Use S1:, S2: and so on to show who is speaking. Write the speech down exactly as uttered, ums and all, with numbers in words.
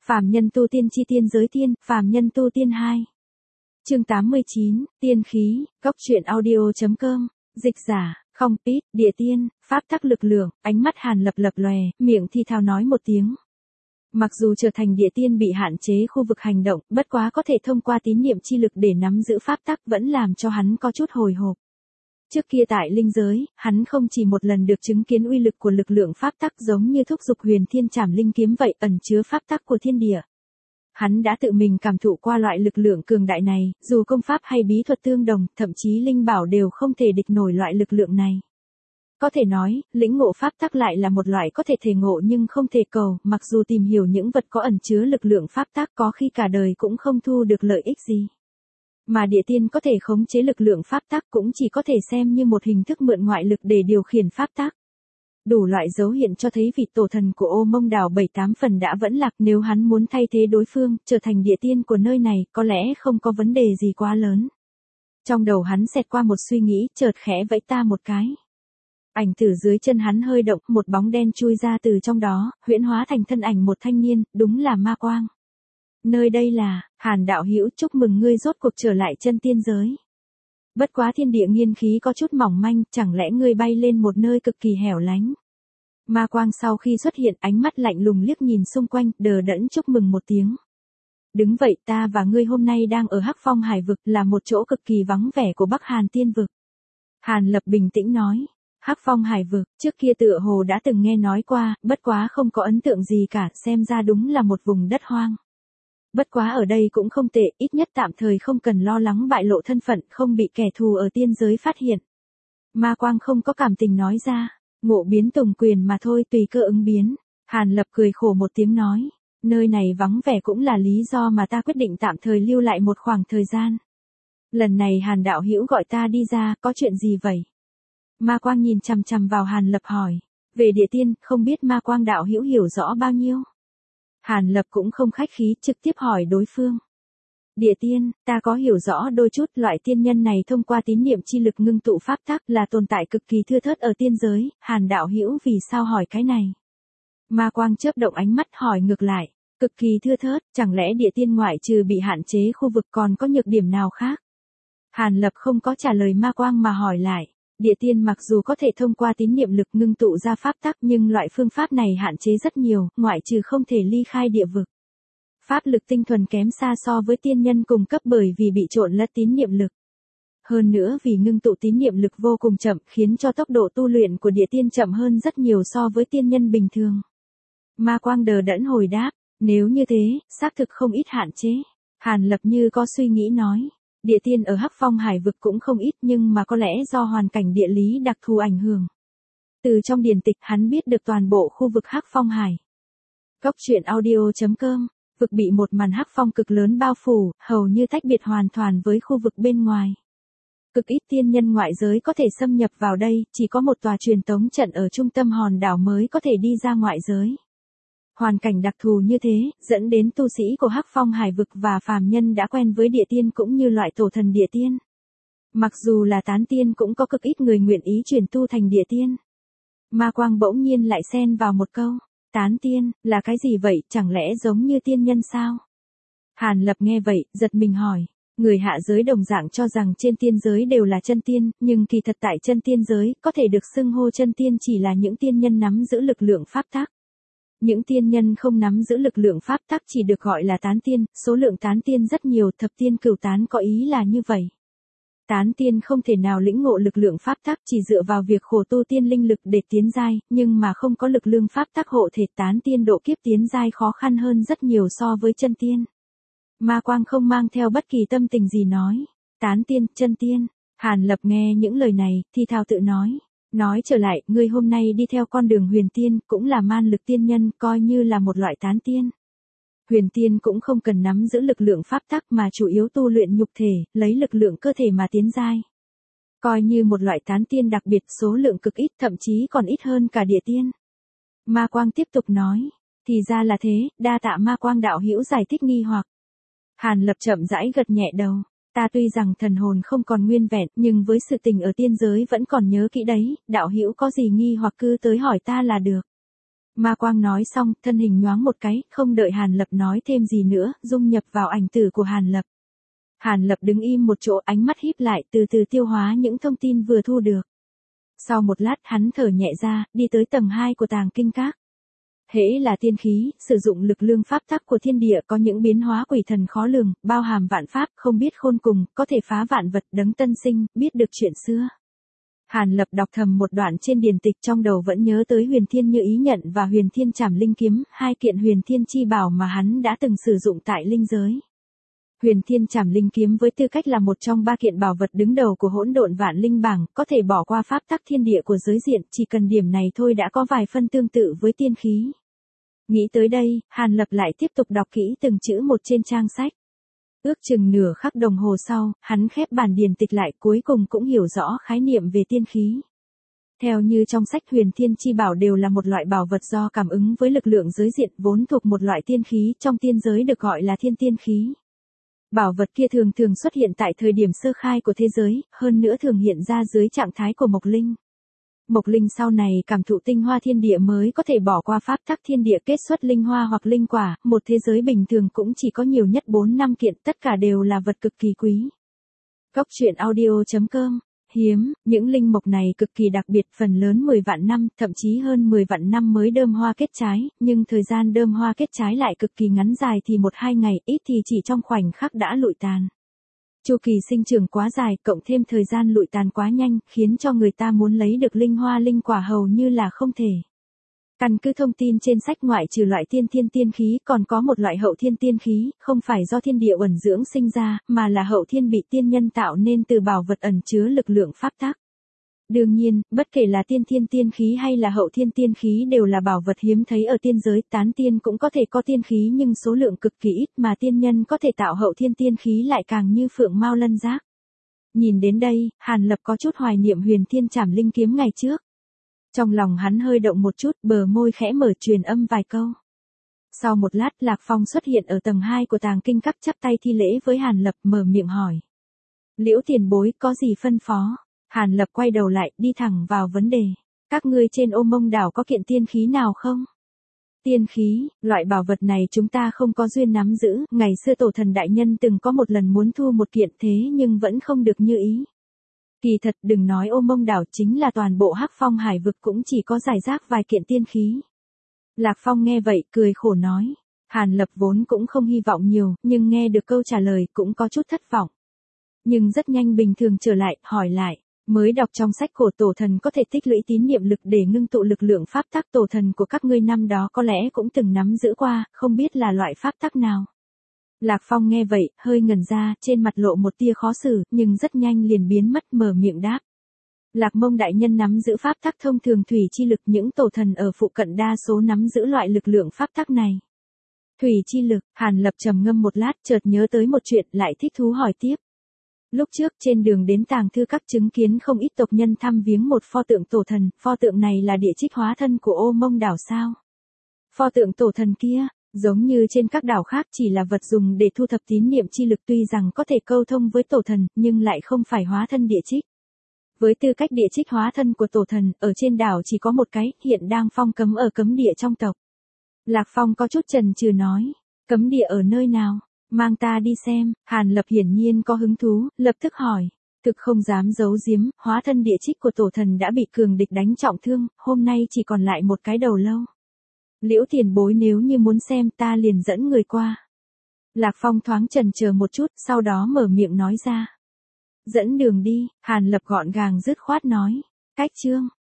S1: Phàm nhân tu tiên chi tiên giới tiên, phàm nhân tu tiên hai. Chương tám mươi chín, tiên khí, góc truyện audio.com, dịch giả, không pít, địa tiên, pháp tắc lực lượng, ánh mắt Hàn Lập lập lòe, miệng thi thào nói một tiếng. Mặc dù trở thành địa tiên bị hạn chế khu vực hành động, bất quá có thể thông qua tín niệm chi lực để nắm giữ pháp tắc vẫn làm cho hắn có chút hồi hộp. Trước kia tại linh giới, hắn không chỉ một lần được chứng kiến uy lực của lực lượng pháp tắc giống như thúc dục huyền thiên trảm linh kiếm vậy ẩn chứa pháp tắc của thiên địa. Hắn đã tự mình cảm thụ qua loại lực lượng cường đại này, dù công pháp hay bí thuật tương đồng, thậm chí linh bảo đều không thể địch nổi loại lực lượng này. Có thể nói, lĩnh ngộ pháp tắc lại là một loại có thể thể ngộ nhưng không thể cầu, mặc dù tìm hiểu những vật có ẩn chứa lực lượng pháp tắc có khi cả đời cũng không thu được lợi ích gì. Mà địa tiên có thể khống chế lực lượng pháp tắc cũng chỉ có thể xem như một hình thức mượn ngoại lực để điều khiển pháp tắc. Đủ loại dấu hiện cho thấy vị tổ thần của Ô Mông Đảo bảy tám phần đã vẫn lạc, nếu hắn muốn thay thế đối phương, trở thành địa tiên của nơi này, có lẽ không có vấn đề gì quá lớn. Trong đầu hắn xẹt qua một suy nghĩ, chợt khẽ vẫy ta một cái. Ảnh tử dưới chân hắn hơi động, một bóng đen chui ra từ trong đó, huyễn hóa thành thân ảnh một thanh niên, đúng là Ma Quang. Nơi đây là, Hàn đạo hữu, chúc mừng ngươi rốt cuộc trở lại chân tiên giới. Bất quá thiên địa nghiên khí có chút mỏng manh, chẳng lẽ ngươi bay lên một nơi cực kỳ hẻo lánh. Ma Quang sau khi xuất hiện ánh mắt lạnh lùng liếc nhìn xung quanh, đờ đẫn chúc mừng một tiếng. Đứng vậy, ta và ngươi hôm nay đang ở Hắc Phong Hải Vực, là một chỗ cực kỳ vắng vẻ của Bắc Hàn Tiên Vực. Hàn Lập bình tĩnh nói. Hắc Phong Hải Vực, trước kia tựa hồ đã từng nghe nói qua, bất quá không có ấn tượng gì cả, xem ra đúng là một vùng đất hoang. Bất quá ở đây cũng không tệ, ít nhất tạm thời không cần lo lắng bại lộ thân phận, không bị kẻ thù ở tiên giới phát hiện. Ma Quang không có cảm tình nói ra, ngộ biến tùng quyền mà thôi, tùy cơ ứng biến. Hàn Lập cười khổ một tiếng nói, nơi này vắng vẻ cũng là lý do mà ta quyết định tạm thời lưu lại một khoảng thời gian. Lần này Hàn đạo hữu gọi ta đi ra, có chuyện gì vậy? Ma Quang nhìn chằm chằm vào Hàn Lập hỏi, về địa tiên, không biết Ma Quang đạo hữu hiểu rõ bao nhiêu? Hàn Lập cũng không khách khí, trực tiếp hỏi đối phương. Địa tiên, ta có hiểu rõ đôi chút, loại tiên nhân này thông qua tín niệm chi lực ngưng tụ pháp tắc là tồn tại cực kỳ thưa thớt ở tiên giới, Hàn đạo hữu vì sao hỏi cái này? Ma Quang chớp động ánh mắt hỏi ngược lại, cực kỳ thưa thớt, chẳng lẽ địa tiên ngoại trừ bị hạn chế khu vực còn có nhược điểm nào khác? Hàn Lập không có trả lời Ma Quang mà hỏi lại. Địa tiên mặc dù có thể thông qua tín niệm lực ngưng tụ ra pháp tắc nhưng loại phương pháp này hạn chế rất nhiều, ngoại trừ không thể ly khai địa vực. Pháp lực tinh thuần kém xa so với tiên nhân cùng cấp bởi vì bị trộn lẫn tín niệm lực. Hơn nữa vì ngưng tụ tín niệm lực vô cùng chậm khiến cho tốc độ tu luyện của địa tiên chậm hơn rất nhiều so với tiên nhân bình thường. Ma Quang đờ đẫn hồi đáp, nếu như thế, xác thực không ít hạn chế. Hàn Lập như có suy nghĩ nói. Địa tiên ở Hắc Phong Hải Vực cũng không ít nhưng mà có lẽ do hoàn cảnh địa lý đặc thù ảnh hưởng. Từ trong điển tịch hắn biết được toàn bộ khu vực Hắc Phong Hải. Góc truyện audio.com, vực bị một màn hắc phong cực lớn bao phủ, hầu như tách biệt hoàn toàn với khu vực bên ngoài. Cực ít tiên nhân ngoại giới có thể xâm nhập vào đây, chỉ có một tòa truyền tống trận ở trung tâm hòn đảo mới có thể đi ra ngoại giới. Hoàn cảnh đặc thù như thế, dẫn đến tu sĩ của Hắc Phong Hải Vực và phàm nhân đã quen với địa tiên cũng như loại tổ thần địa tiên. Mặc dù là tán tiên cũng có cực ít người nguyện ý chuyển tu thành địa tiên. Ma Quang bỗng nhiên lại xen vào một câu, tán tiên, là cái gì vậy, chẳng lẽ giống như tiên nhân sao? Hàn Lập nghe vậy, giật mình hỏi, người hạ giới đồng dạng cho rằng trên tiên giới đều là chân tiên, nhưng kỳ thật tại chân tiên giới, có thể được xưng hô chân tiên chỉ là những tiên nhân nắm giữ lực lượng pháp tắc. Những tiên nhân không nắm giữ lực lượng pháp tắc chỉ được gọi là tán tiên, số lượng tán tiên rất nhiều, thập tiên cửu tán có ý là như vậy. Tán tiên không thể nào lĩnh ngộ lực lượng pháp tắc, chỉ dựa vào việc khổ tu tiên linh lực để tiến giai, nhưng mà không có lực lượng pháp tắc hộ thể, tán tiên độ kiếp tiến giai khó khăn hơn rất nhiều so với chân tiên. Ma Quang không mang theo bất kỳ tâm tình gì nói, tán tiên, chân tiên. Hàn Lập nghe những lời này, thì thào tự nói. Nói trở lại, ngươi hôm nay đi theo con đường huyền tiên, cũng là man lực tiên nhân, coi như là một loại tán tiên. Huyền tiên cũng không cần nắm giữ lực lượng pháp tắc mà chủ yếu tu luyện nhục thể, lấy lực lượng cơ thể mà tiến giai. Coi như một loại tán tiên đặc biệt, số lượng cực ít, thậm chí còn ít hơn cả địa tiên. Ma Quang tiếp tục nói, thì ra là thế, đa tạ Ma Quang đạo hữu giải thích nghi hoặc. Hàn Lập chậm rãi gật nhẹ đầu. Ta tuy rằng thần hồn không còn nguyên vẹn, nhưng với sự tình ở tiên giới vẫn còn nhớ kỹ đấy, đạo hữu có gì nghi hoặc cứ tới hỏi ta là được. Ma quang nói xong, thân hình nhoáng một cái, không đợi Hàn Lập nói thêm gì nữa, dung nhập vào ảnh tử của Hàn Lập. Hàn Lập đứng im một chỗ, ánh mắt híp lại, từ từ tiêu hóa những thông tin vừa thu được. Sau một lát hắn thở nhẹ ra, đi tới tầng hai của tàng kinh các. Hễ là tiên khí, sử dụng lực lương pháp tắc của thiên địa có những biến hóa quỷ thần khó lường, bao hàm vạn pháp, không biết khôn cùng, có thể phá vạn vật, đấng tân sinh, biết được chuyện xưa. Hàn Lập đọc thầm một đoạn trên điển tịch, trong đầu vẫn nhớ tới Huyền Thiên Như Ý Nhận và Huyền Thiên Trảm Linh Kiếm, hai kiện Huyền Thiên chi bảo mà hắn đã từng sử dụng tại linh giới. Huyền Thiên Trảm Linh Kiếm với tư cách là một trong ba kiện bảo vật đứng đầu của hỗn độn vạn linh bảng, có thể bỏ qua pháp tắc thiên địa của giới diện, chỉ cần điểm này thôi đã có vài phân tương tự với tiên khí. Nghĩ tới đây, Hàn Lập lại tiếp tục đọc kỹ từng chữ một trên trang sách. Ước chừng nửa khắc đồng hồ sau, hắn khép bản điển tịch lại, cuối cùng cũng hiểu rõ khái niệm về tiên khí. Theo như trong sách, Huyền Thiên chi bảo đều là một loại bảo vật do cảm ứng với lực lượng giới diện, vốn thuộc một loại tiên khí, trong tiên giới được gọi là thiên tiên khí. Bảo vật kia thường thường xuất hiện tại thời điểm sơ khai của thế giới, hơn nữa thường hiện ra dưới trạng thái của Mộc Linh. Mộc Linh sau này cảm thụ tinh hoa thiên địa mới có thể bỏ qua pháp tắc thiên địa kết xuất linh hoa hoặc linh quả, một thế giới bình thường cũng chỉ có nhiều nhất bốn năm kiện, tất cả đều là vật cực kỳ quý. Góc truyện audio chấm com. Hiếm, những linh mộc này cực kỳ đặc biệt, phần lớn mười vạn năm, thậm chí hơn mười vạn năm mới đơm hoa kết trái, nhưng thời gian đơm hoa kết trái lại cực kỳ ngắn, dài thì một hai ngày, ít thì chỉ trong khoảnh khắc đã lụi tàn. Chu kỳ sinh trưởng quá dài, cộng thêm thời gian lụi tàn quá nhanh, khiến cho người ta muốn lấy được linh hoa linh quả hầu như là không thể. Căn cứ thông tin trên sách, ngoại trừ loại tiên thiên tiên khí, còn có một loại hậu thiên tiên khí, không phải do thiên địa uẩn dưỡng sinh ra, mà là hậu thiên bị tiên nhân tạo nên từ bảo vật ẩn chứa lực lượng pháp tắc. Đương nhiên, bất kể là tiên thiên tiên khí hay là hậu thiên tiên khí đều là bảo vật hiếm thấy ở tiên giới, tán tiên cũng có thể có tiên khí nhưng số lượng cực kỳ ít, mà tiên nhân có thể tạo hậu thiên tiên khí lại càng như phượng mao lân giác. Nhìn đến đây, Hàn Lập có chút hoài niệm Huyền Thiên Trảm Linh Kiếm ngày trước. Trong lòng hắn hơi động một chút, bờ môi khẽ mở, truyền âm vài câu. Sau một lát, Lạc Phong xuất hiện ở tầng hai của tàng kinh các, chắp tay thi lễ với Hàn Lập, mở miệng hỏi. Liễu tiền bối, có gì phân phó? Hàn Lập quay đầu lại, đi thẳng vào vấn đề. Các ngươi trên Ô Mông đảo có kiện tiên khí nào không? Tiên khí, loại bảo vật này chúng ta không có duyên nắm giữ, ngày xưa tổ thần đại nhân từng có một lần muốn thu một kiện, thế nhưng vẫn không được như ý. Kỳ thật đừng nói Ô Mông đảo, chính là toàn bộ Hắc Phong hải vực cũng chỉ có giải rác vài kiện tiên khí. Lạc Phong nghe vậy, cười khổ nói. Hàn Lập vốn cũng không hy vọng nhiều, nhưng nghe được câu trả lời cũng có chút thất vọng. Nhưng rất nhanh bình thường trở lại, hỏi lại. Mới đọc trong sách cổ, tổ thần có thể tích lũy tín niệm lực để ngưng tụ lực lượng pháp tắc, tổ thần của các ngươi năm đó có lẽ cũng từng nắm giữ qua, không biết là loại pháp tắc nào. Lạc Phong nghe vậy, hơi ngẩn ra, trên mặt lộ một tia khó xử, nhưng rất nhanh liền biến mất, mở miệng đáp. Lạc Mông đại nhân nắm giữ pháp tắc thông thường thủy chi lực, những tổ thần ở phụ cận đa số nắm giữ loại lực lượng pháp tắc này. Thủy chi lực, Hàn Lập trầm ngâm một lát, chợt nhớ tới một chuyện, lại thích thú hỏi tiếp. Lúc trước trên đường đến tàng thư các chứng kiến không ít tộc nhân thăm viếng một pho tượng tổ thần, pho tượng này là địa trích hóa thân của Ô Mông đảo sao? Pho tượng tổ thần kia, giống như trên các đảo khác chỉ là vật dùng để thu thập tín niệm chi lực, tuy rằng có thể câu thông với tổ thần, nhưng lại không phải hóa thân địa trích. Với tư cách địa trích hóa thân của tổ thần, ở trên đảo chỉ có một cái, hiện đang phong cấm ở cấm địa trong tộc. Lạc Phong có chút chần chừ nói, cấm địa ở nơi nào? Mang ta đi xem. Hàn Lập hiển nhiên có hứng thú, lập tức hỏi. Thực không dám giấu giếm, hóa thân địa trích của tổ thần đã bị cường địch đánh trọng thương, hôm nay chỉ còn lại một cái đầu lâu. Liễu tiền bối nếu như muốn xem, ta liền dẫn người qua. Lạc Phong thoáng chần chờ một chút, sau đó mở miệng nói ra. Dẫn đường đi, Hàn Lập gọn gàng dứt khoát nói. Cách chương.